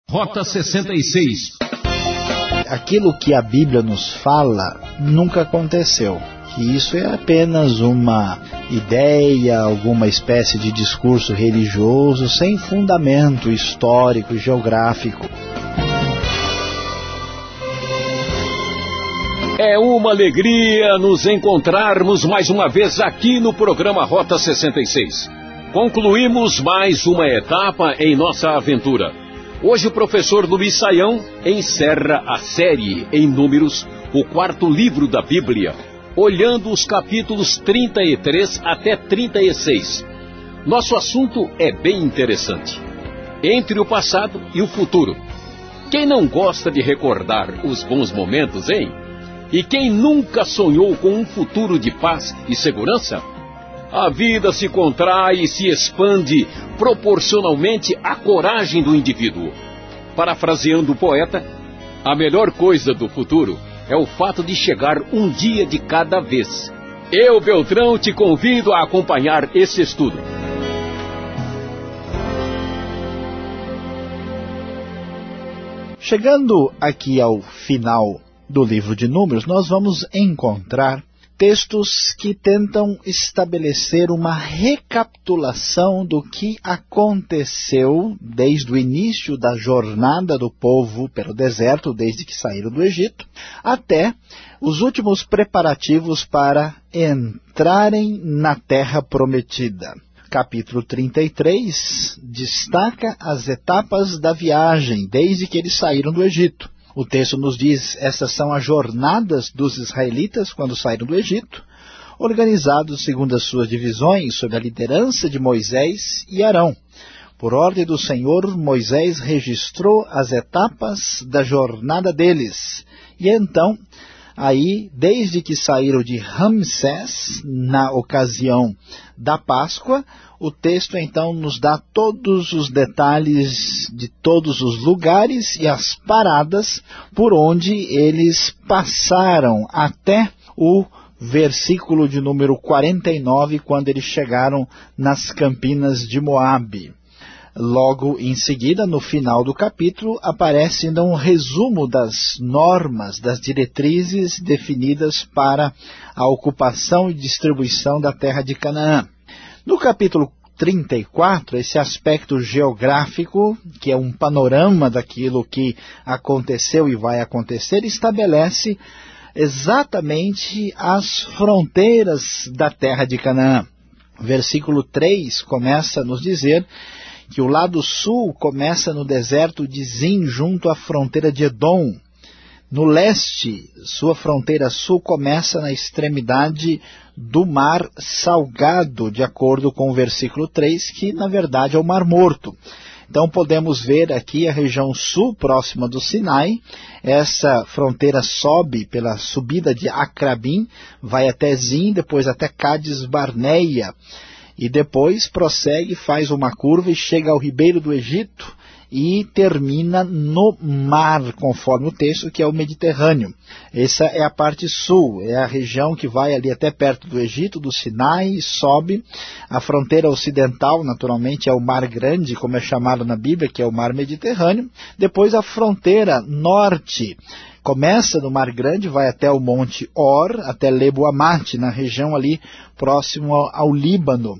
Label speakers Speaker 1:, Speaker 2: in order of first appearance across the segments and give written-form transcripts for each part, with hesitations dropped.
Speaker 1: Rota 66.
Speaker 2: Aquilo que a Bíblia nos fala nunca aconteceu. Que isso é apenas uma ideia, alguma espécie de discurso religioso sem fundamento histórico e geográfico.
Speaker 1: É uma alegria nos encontrarmos mais uma vez aqui no programa Rota 66. Concluímos mais uma etapa em nossa aventura. Hoje o professor Luiz Saião encerra a série em Números, o quarto livro da Bíblia, olhando os capítulos 33 até 36. Nosso assunto é bem interessante. Entre o passado e o futuro. Quem não gosta de recordar os bons momentos, hein? E quem nunca sonhou com um futuro de paz e segurança? A vida se contrai e se expande proporcionalmente à coragem do indivíduo. Parafraseando o poeta, a melhor coisa do futuro é o fato de chegar um dia de cada vez. Eu, Beltrão, te convido a acompanhar esse estudo.
Speaker 2: Chegando aqui ao final do livro de Números, nós vamos encontrar textos que tentam estabelecer uma recapitulação do que aconteceu desde o início da jornada do povo pelo deserto, desde que saíram do Egito, até os últimos preparativos para entrarem na terra prometida. Capítulo 33 destaca as etapas da viagem, desde que eles saíram do Egito. O texto nos diz, essas são as jornadas dos israelitas quando saíram do Egito, organizados segundo as suas divisões, sob a liderança de Moisés e Arão. Por ordem do Senhor, Moisés registrou as etapas da jornada deles. E então, aí, desde que saíram de Ramsés, na ocasião da Páscoa, o texto então nos dá todos os detalhes de todos os lugares e as paradas por onde eles passaram até o versículo de número 49, quando eles chegaram nas campinas de Moabe. Logo em seguida, no final do capítulo, aparece ainda um resumo das normas, das diretrizes definidas para a ocupação e distribuição da terra de Canaã. No capítulo 34, esse aspecto geográfico, que é um panorama daquilo que aconteceu e vai acontecer, estabelece exatamente as fronteiras da terra de Canaã. Versículo 3 começa a nos dizer que o lado sul começa no deserto de Zin, junto à fronteira de Edom. No leste, sua fronteira sul começa na extremidade do Mar Salgado, de acordo com o versículo 3, que na verdade é o Mar Morto. Então podemos ver aqui a região sul, próxima do Sinai. Essa fronteira sobe pela subida de Acrabim, vai até Zin, depois até Cádiz Barneia. E depois prossegue, faz uma curva e chega ao ribeiro do Egito e termina no mar, conforme o texto, que é o Mediterrâneo. Essa é a parte sul, é a região que vai ali até perto do Egito, do Sinai, sobe. A fronteira ocidental, naturalmente, é o Mar Grande, como é chamado na Bíblia, que é o Mar Mediterrâneo. Depois a fronteira norte começa no Mar Grande, vai até o Monte Or, até Lebo Amate, na região ali próximo ao Líbano.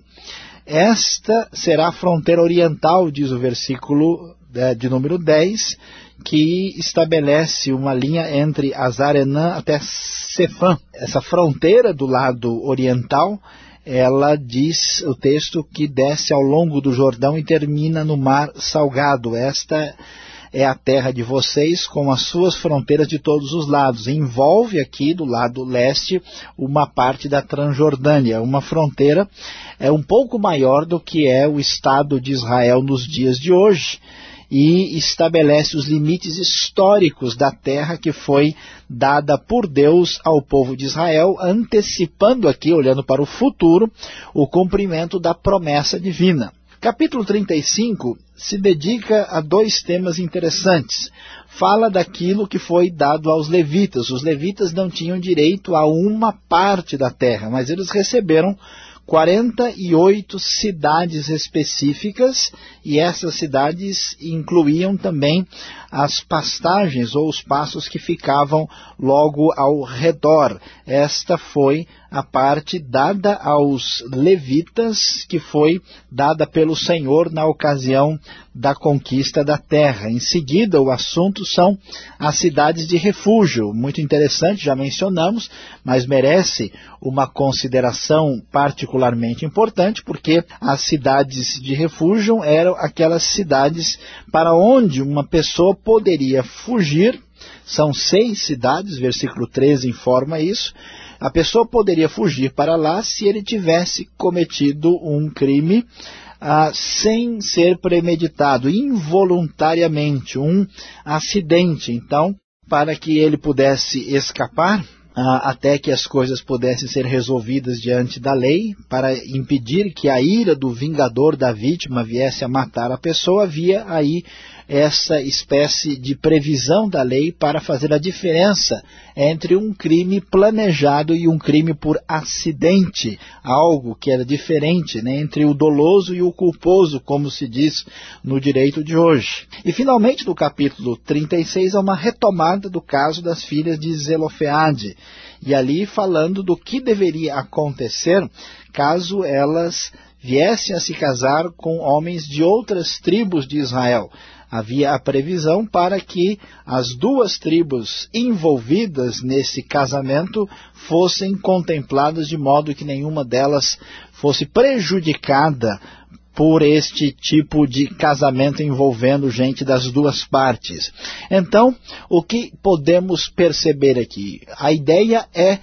Speaker 2: Esta será a fronteira oriental, diz o versículo de número 10, que estabelece uma linha entre Azar-Enã até Sefã. Essa fronteira do lado oriental, ela diz, o texto, que desce ao longo do Jordão e termina no Mar Salgado. Esta é a terra de vocês, com as suas fronteiras de todos os lados. Envolve aqui, do lado leste, uma parte da Transjordânia, uma fronteira um pouco maior do que é o Estado de Israel nos dias de hoje, e estabelece os limites históricos da terra que foi dada por Deus ao povo de Israel, antecipando aqui, olhando para o futuro, o cumprimento da promessa divina. Capítulo 35 se dedica a dois temas interessantes. Fala daquilo que foi dado aos levitas. Os levitas não tinham direito a uma parte da terra, mas eles receberam 48 cidades específicas, e essas cidades incluíam também as pastagens ou os pastos que ficavam logo ao redor. Esta foi a parte dada aos levitas, que foi dada pelo Senhor na ocasião da conquista da terra. Em seguida, o assunto são as cidades de refúgio. Muito interessante, já mencionamos, mas merece uma consideração particularmente importante, porque as cidades de refúgio eram aquelas cidades para onde uma pessoa poderia fugir. São 6 cidades, versículo 13 informa isso. A pessoa poderia fugir para lá se ele tivesse cometido um crime sem ser premeditado, involuntariamente, um acidente. Então, para que ele pudesse escapar, até que as coisas pudessem ser resolvidas diante da lei, para impedir que a ira do vingador da vítima viesse a matar a pessoa, havia aí essa espécie de previsão da lei para fazer a diferença entre um crime planejado e um crime por acidente, algo que era diferente, né, entre o doloso e o culposo, como se diz no direito de hoje. E finalmente, no capítulo 36, há uma retomada do caso das filhas de Zelofeade, e ali falando do que deveria acontecer caso elas viessem a se casar com homens de outras tribos de Israel. Havia a previsão para que as 2 tribos envolvidas nesse casamento fossem contempladas de modo que nenhuma delas fosse prejudicada por este tipo de casamento envolvendo gente das 2 partes. Então, o que podemos perceber aqui? A ideia é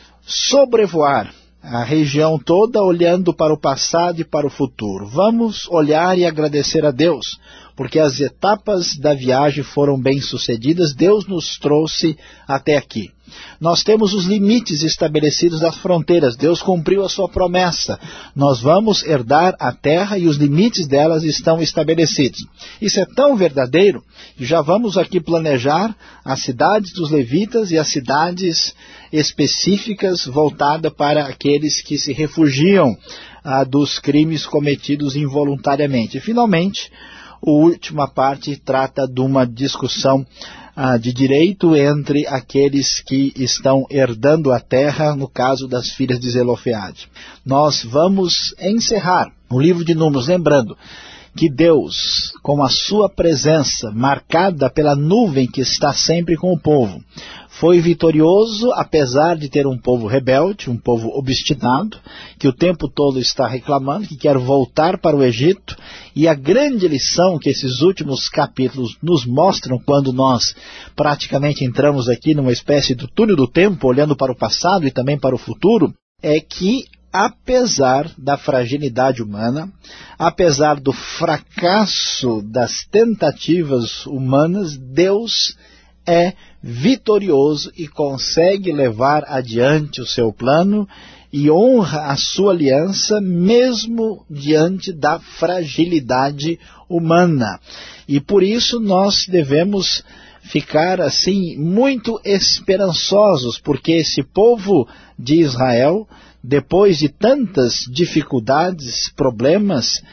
Speaker 2: sobrevoar a região toda, olhando para o passado e para o futuro. Vamos olhar e agradecer a Deus, porque as etapas da viagem foram bem-sucedidas. Deus nos trouxe até aqui. Nós temos os limites estabelecidos das fronteiras. Deus cumpriu a sua promessa. Nós vamos herdar a terra e os limites delas estão estabelecidos. Isso é tão verdadeiro que já vamos aqui planejar as cidades dos levitas e as cidades específicas voltadas para aqueles que se refugiam dos crimes cometidos involuntariamente. E, finalmente, a última parte trata de uma discussão de direito entre aqueles que estão herdando a terra, no caso das filhas de Zelofeade. Nós vamos encerrar o livro de Números, lembrando que Deus, com a sua presença marcada pela nuvem que está sempre com o povo, foi vitorioso apesar de ter um povo rebelde, um povo obstinado, que o tempo todo está reclamando, que quer voltar para o Egito. E a grande lição que esses últimos capítulos nos mostram, quando nós praticamente entramos aqui numa espécie de túnel do tempo, olhando para o passado e também para o futuro, é que apesar da fragilidade humana, apesar do fracasso das tentativas humanas, Deus é vitorioso e consegue levar adiante o seu plano e honra a sua aliança mesmo diante da fragilidade humana. E por isso nós devemos ficar assim muito esperançosos, porque esse povo de Israel, depois de tantas dificuldades, problemas,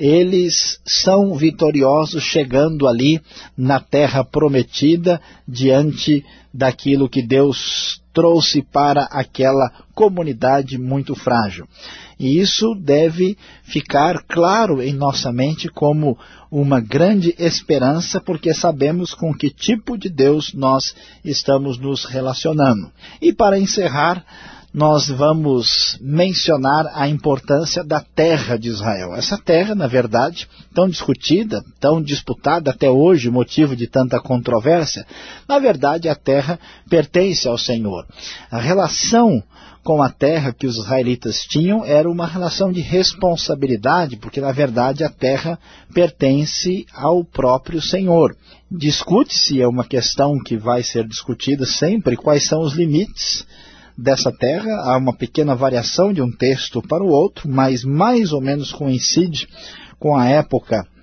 Speaker 2: eles são vitoriosos chegando ali na terra prometida, diante daquilo que Deus trouxe para aquela comunidade muito frágil. E isso deve ficar claro em nossa mente como uma grande esperança, porque sabemos com que tipo de Deus nós estamos nos relacionando. E para encerrar, nós vamos mencionar a importância da terra de Israel. Essa terra, na verdade, tão discutida, tão disputada até hoje, motivo de tanta controvérsia, na verdade a terra pertence ao Senhor. A relação com a terra que os israelitas tinham era uma relação de responsabilidade, porque na verdade a terra pertence ao próprio Senhor. Discute-se, é uma questão que vai ser discutida sempre, quais são os limites dessa terra. Há uma pequena variação de um texto para o outro, mas mais ou menos coincide com a época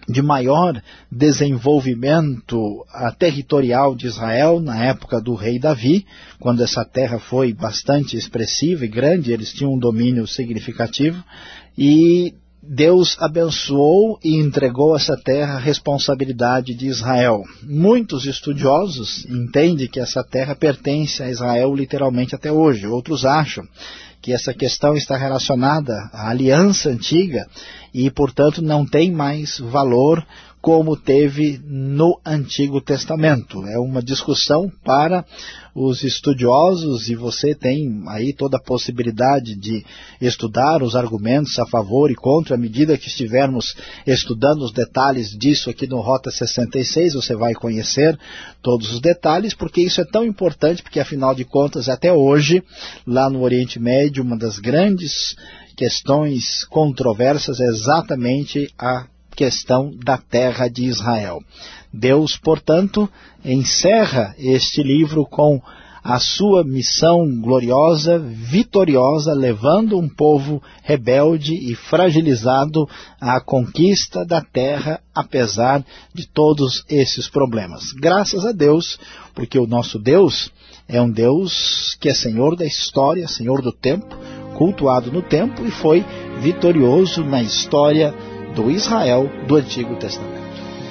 Speaker 2: de maior desenvolvimento territorial de Israel na época do rei Davi, quando essa terra foi bastante expressiva e grande, eles tinham um domínio significativo, e Deus abençoou e entregou essa terra à responsabilidade de Israel. Muitos estudiosos entendem que essa terra pertence a Israel literalmente até hoje. Outros acham que essa questão está relacionada à aliança antiga e, portanto, não tem mais valor como teve no Antigo Testamento. É uma discussão para os estudiosos e você tem aí toda a possibilidade de estudar os argumentos a favor e contra. À medida que estivermos estudando os detalhes disso aqui no Rota 66, você vai conhecer todos os detalhes, porque isso é tão importante, porque afinal de contas, até hoje, lá no Oriente Médio, uma das grandes questões controversas é exatamente a questão da terra de Israel. Deus, portanto, encerra este livro com a sua missão gloriosa, vitoriosa, levando um povo rebelde e fragilizado à conquista da terra, apesar de todos esses problemas. Graças a Deus, porque o nosso Deus é um Deus que é Senhor da história, Senhor do tempo, cultuado no tempo e foi vitorioso na história do Israel do Antigo Testamento.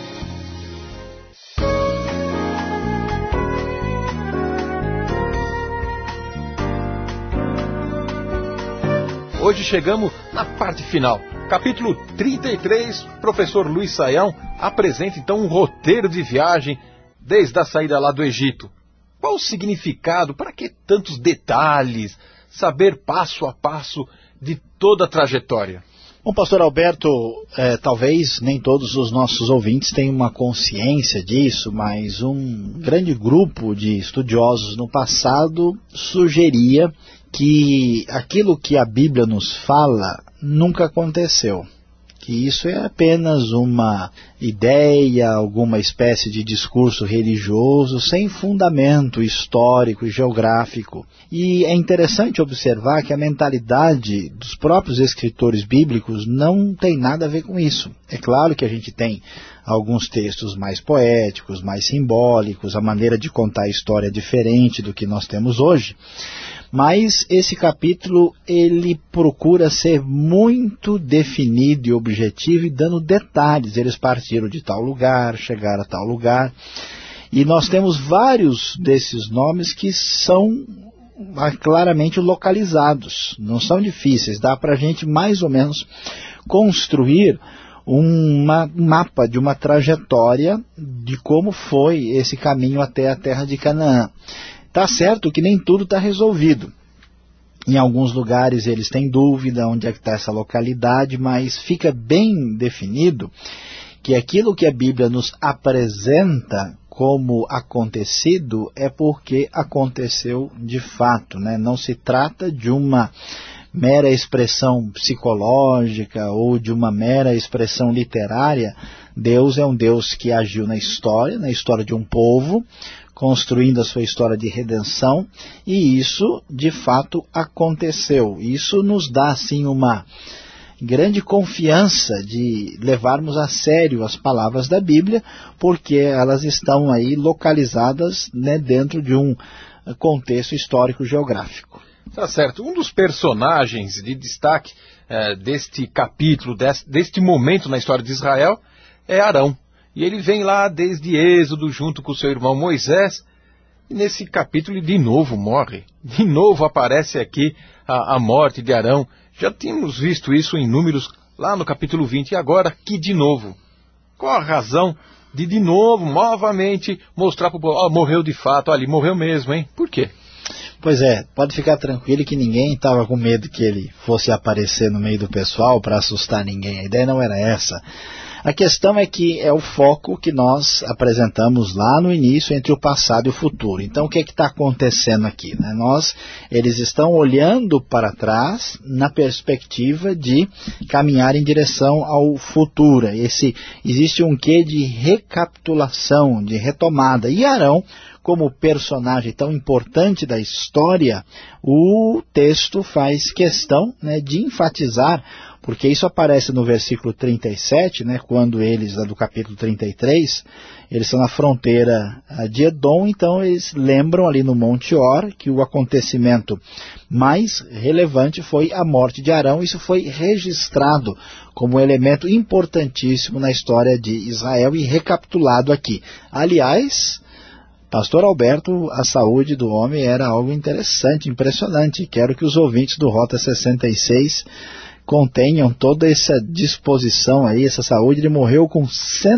Speaker 3: Hoje chegamos na parte final. Capítulo 33, professor Luiz Saião apresenta então um roteiro de viagem desde a saída lá do Egito. Qual o significado? Para que tantos detalhes? Saber passo a passo de toda a trajetória.
Speaker 2: Bom, pastor Alberto, talvez nem todos os nossos ouvintes tenham uma consciência disso, mas um grande grupo de estudiosos no passado sugeria que aquilo que a Bíblia nos fala nunca aconteceu. Que isso é apenas uma ideia, alguma espécie de discurso religioso sem fundamento histórico e geográfico. E é interessante observar que a mentalidade dos próprios escritores bíblicos não tem nada a ver com isso. É claro que a gente tem alguns textos mais poéticos, mais simbólicos, a maneira de contar a história é diferente do que nós temos hoje. Mas esse capítulo, ele procura ser muito definido e objetivo e dando detalhes. Eles partiram de tal lugar, chegaram a tal lugar. E nós temos vários desses nomes que são claramente localizados. Não são difíceis. Dá para a gente mais ou menos construir um mapa de uma trajetória de como foi esse caminho até a terra de Canaã. Está certo que nem tudo está resolvido. Em alguns lugares eles têm dúvida onde é que está essa localidade, mas fica bem definido que aquilo que a Bíblia nos apresenta como acontecido é porque aconteceu de fato, né? Não se trata de uma mera expressão psicológica ou de uma mera expressão literária. Deus é um Deus que agiu na história de um povo, construindo a sua história de redenção, e isso de fato aconteceu. Isso nos dá assim uma grande confiança de levarmos a sério as palavras da Bíblia, porque elas estão aí localizadas, né, dentro de um contexto histórico-geográfico.
Speaker 3: Tá certo. Um dos personagens de destaque deste capítulo, deste momento na história de Israel, é Arão. E ele vem lá desde Êxodo, junto com seu irmão Moisés, e nesse capítulo ele de novo morre. De novo aparece aqui a morte de Arão. Já tínhamos visto isso em Números, lá no capítulo 20, e agora aqui de novo. Qual a razão de novo, novamente, mostrar para o povo, morreu de fato, ele morreu mesmo, hein? Por quê?
Speaker 2: Pois é, pode ficar tranquilo que ninguém estava com medo que ele fosse aparecer no meio do pessoal para assustar ninguém. A ideia não era essa. A questão é que é o foco que nós apresentamos lá no início entre o passado e o futuro. Então o que é que está acontecendo aqui? Né? Eles estão olhando para trás na perspectiva de caminhar em direção ao futuro. Existe um quê de recapitulação, de retomada. E Arão, como personagem tão importante da história, o texto faz questão, né, de enfatizar, porque isso aparece no versículo 37, né, quando eles, do capítulo 33, eles estão na fronteira de Edom, então eles lembram ali no Monte Or que o acontecimento mais relevante foi a morte de Arão. Isso foi registrado como um elemento importantíssimo na história de Israel e recapitulado aqui. Aliás, Pastor Alberto, a saúde do homem era algo interessante, impressionante. Quero que os ouvintes do Rota 66 contenham toda essa disposição aí, essa saúde. Ele morreu com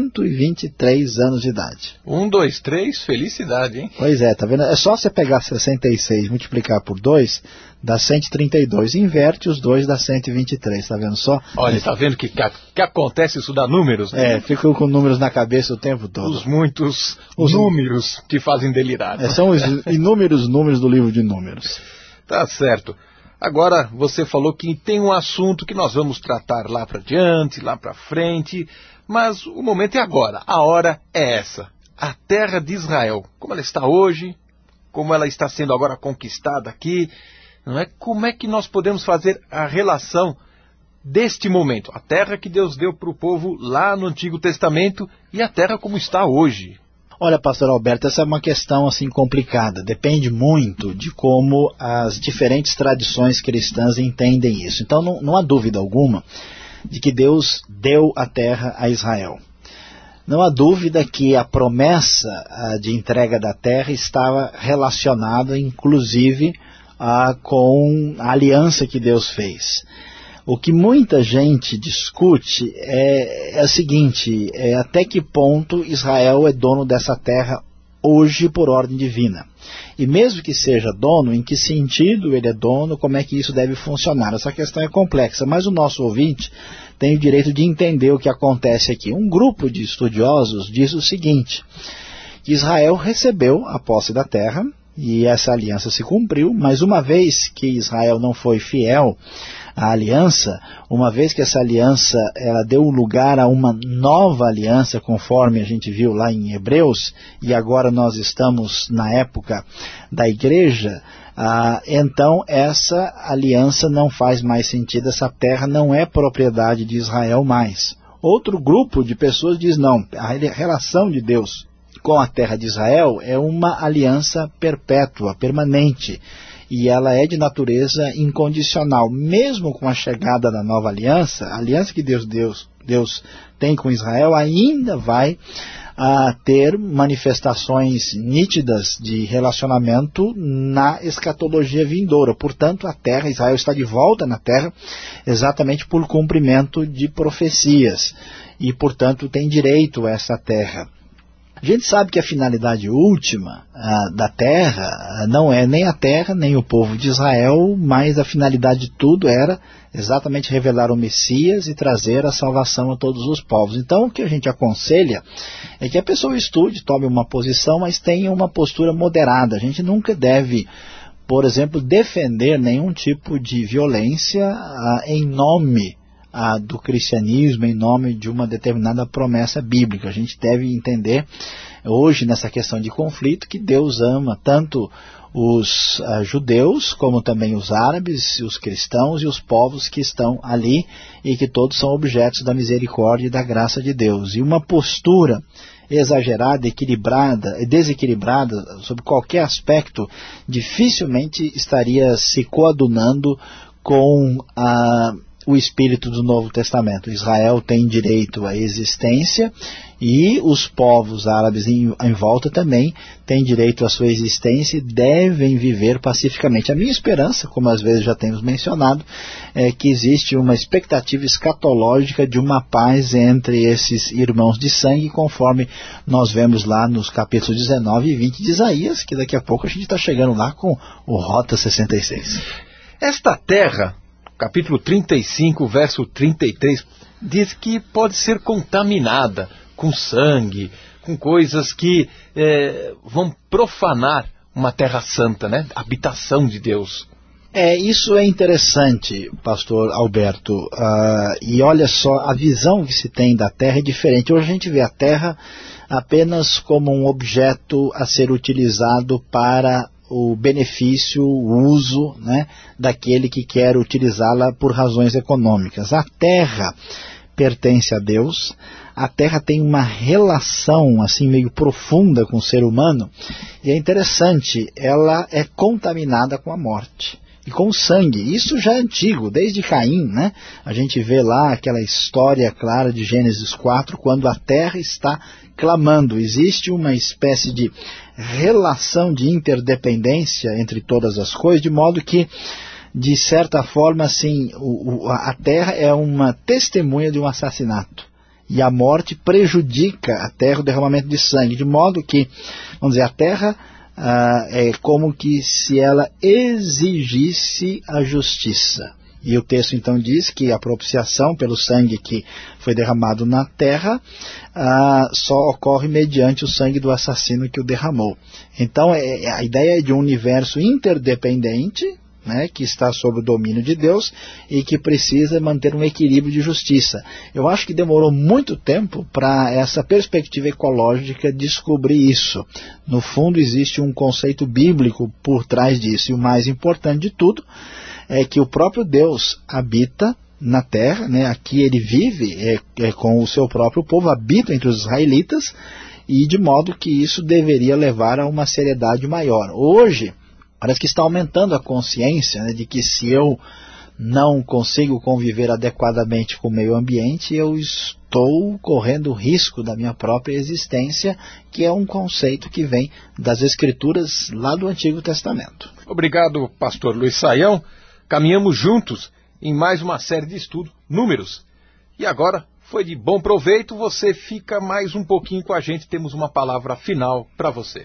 Speaker 2: 123 anos de idade.
Speaker 3: 1, 2, 3, felicidade, hein?
Speaker 2: Pois é, tá vendo? É só você pegar 66 e multiplicar por 2, dá 132. Inverte os dois, dá 123, tá vendo só?
Speaker 3: Olha, tá vendo que acontece isso dá números? Né?
Speaker 2: É, ficam com números na cabeça o tempo todo.
Speaker 3: Os muitos números que fazem delirar.
Speaker 2: São os inúmeros números do livro de Números.
Speaker 3: Tá certo. Agora, você falou que tem um assunto que nós vamos tratar lá para diante, lá para frente, mas o momento é agora, a hora é essa. A terra de Israel, como ela está hoje, como ela está sendo agora conquistada aqui, não é? Como é que nós podemos fazer a relação deste momento? A terra que Deus deu para o povo lá no Antigo Testamento e a terra como está hoje.
Speaker 2: Olha, pastor Alberto, essa é uma questão assim complicada. Depende muito de como as diferentes tradições cristãs entendem isso. Então não há dúvida alguma de que Deus deu a terra a Israel. Não há dúvida que a promessa de entrega da terra estava relacionada, inclusive, com a aliança que Deus fez. O que muita gente discute é o seguinte, até que ponto Israel é dono dessa terra hoje por ordem divina. E mesmo que seja dono, em que sentido ele é dono, como é que isso deve funcionar? Essa questão é complexa, mas o nosso ouvinte tem o direito de entender o que acontece aqui. Um grupo de estudiosos diz o seguinte, que Israel recebeu a posse da terra, e essa aliança se cumpriu, mas uma vez que Israel não foi fiel à aliança, uma vez que essa aliança ela deu lugar a uma nova aliança, conforme a gente viu lá em Hebreus, e agora nós estamos na época da igreja, então essa aliança não faz mais sentido, essa terra não é propriedade de Israel mais. Outro grupo de pessoas diz não, a relação de Deus com a terra de Israel é uma aliança perpétua, permanente, e ela é de natureza incondicional. Mesmo com a chegada da nova aliança, a aliança que Deus tem com Israel ainda vai ter manifestações nítidas de relacionamento na escatologia vindoura. Portanto, a terra, Israel está de volta na terra exatamente por cumprimento de profecias e, portanto, tem direito a essa terra. A gente sabe que a finalidade última da terra não é nem a terra, nem o povo de Israel, mas a finalidade de tudo era exatamente revelar o Messias e trazer a salvação a todos os povos. Então o que a gente aconselha é que a pessoa estude, tome uma posição, mas tenha uma postura moderada. A gente nunca deve, por exemplo, defender nenhum tipo de violência em nome do cristianismo, em nome de uma determinada promessa bíblica. A gente deve entender hoje nessa questão de conflito que Deus ama tanto os judeus como também os árabes, os cristãos e os povos que estão ali e que todos são objetos da misericórdia e da graça de Deus. E uma postura exagerada, desequilibrada sobre qualquer aspecto dificilmente estaria se coadunando com o espírito do Novo Testamento. Israel tem direito à existência e os povos árabes em volta também têm direito à sua existência e devem viver pacificamente. A minha esperança, como às vezes já temos mencionado, é que existe uma expectativa escatológica de uma paz entre esses irmãos de sangue, conforme nós vemos lá nos capítulos 19 e 20 de Isaías, que daqui a pouco a gente está chegando lá com o Rota 66.
Speaker 3: Esta terra, capítulo 35, verso 33, diz que pode ser contaminada com sangue, com coisas que vão profanar uma terra santa, né? Habitação de Deus.
Speaker 2: Isso é interessante, pastor Alberto, e olha só, a visão que se tem da terra é diferente. Hoje a gente vê a terra apenas como um objeto a ser utilizado para o benefício, o uso, né, daquele que quer utilizá-la por razões econômicas. A terra pertence a Deus, a terra tem uma relação assim meio profunda com o ser humano, e é interessante, ela é contaminada com a morte e com o sangue. Isso já é antigo, desde Caim, né? A gente vê lá aquela história clara de Gênesis 4, quando a terra está clamando. Existe uma espécie de relação de interdependência entre todas as coisas, de modo que, de certa forma, assim, a terra é uma testemunha de um assassinato. E a morte prejudica a terra, o derramamento de sangue, de modo que, vamos dizer, a terra é como que se ela exigisse a justiça. E o texto então diz que a propiciação pelo sangue que foi derramado na terra só ocorre mediante o sangue do assassino que o derramou. Então a ideia é de um universo interdependente, né, que está sob o domínio de Deus e que precisa manter um equilíbrio de justiça. Eu acho que demorou muito tempo para essa perspectiva ecológica descobrir isso. No fundo existe um conceito bíblico por trás disso, e o mais importante de tudo é que o próprio Deus habita na terra, né, aqui ele vive com o seu próprio povo, habita entre os israelitas, e de modo que isso deveria levar a uma seriedade maior. Hoje, parece que está aumentando a consciência, né, de que se eu não consigo conviver adequadamente com o meio ambiente, eu estou correndo o risco da minha própria existência, que é um conceito que vem das Escrituras lá do Antigo Testamento.
Speaker 3: Obrigado, pastor Luiz Saião. Caminhamos juntos em mais uma série de estudo, Números. E agora, foi de bom proveito, você fica mais um pouquinho com a gente, temos uma palavra final para você.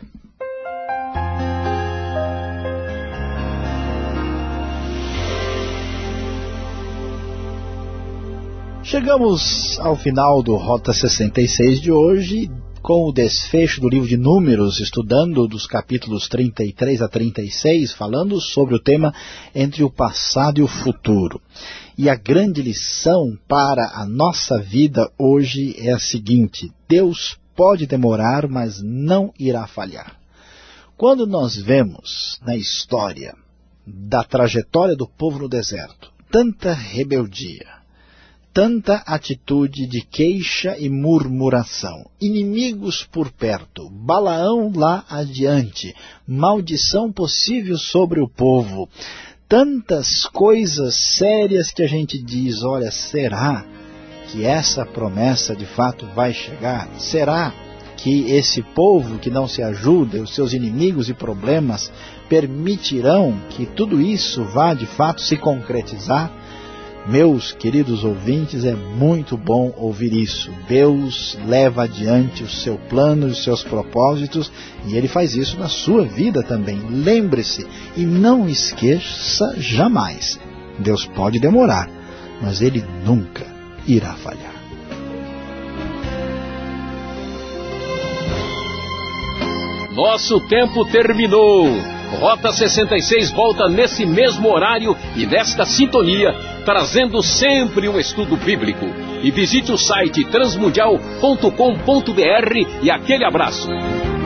Speaker 2: Chegamos ao final do Rota 66 de hoje, com o desfecho do livro de Números, estudando dos capítulos 33 a 36, falando sobre o tema entre o passado e o futuro. E a grande lição para a nossa vida hoje é a seguinte: Deus pode demorar, mas não irá falhar. Quando nós vemos na história da trajetória do povo no deserto tanta rebeldia, tanta atitude de queixa e murmuração, inimigos por perto, Balaão lá adiante, maldição possível sobre o povo, tantas coisas sérias que a gente diz, olha, será que essa promessa de fato vai chegar? Será que esse povo que não se ajuda, os seus inimigos e problemas, permitirão que tudo isso vá de fato se concretizar? Meus queridos ouvintes, é muito bom ouvir isso. Deus leva adiante o seu plano e os seus propósitos, e Ele faz isso na sua vida também. Lembre-se e não esqueça jamais. Deus pode demorar, mas Ele nunca irá falhar.
Speaker 1: Nosso tempo terminou. Rota 66 volta nesse mesmo horário e nesta sintonia, trazendo sempre um estudo bíblico. E visite o site transmundial.com.br e aquele abraço.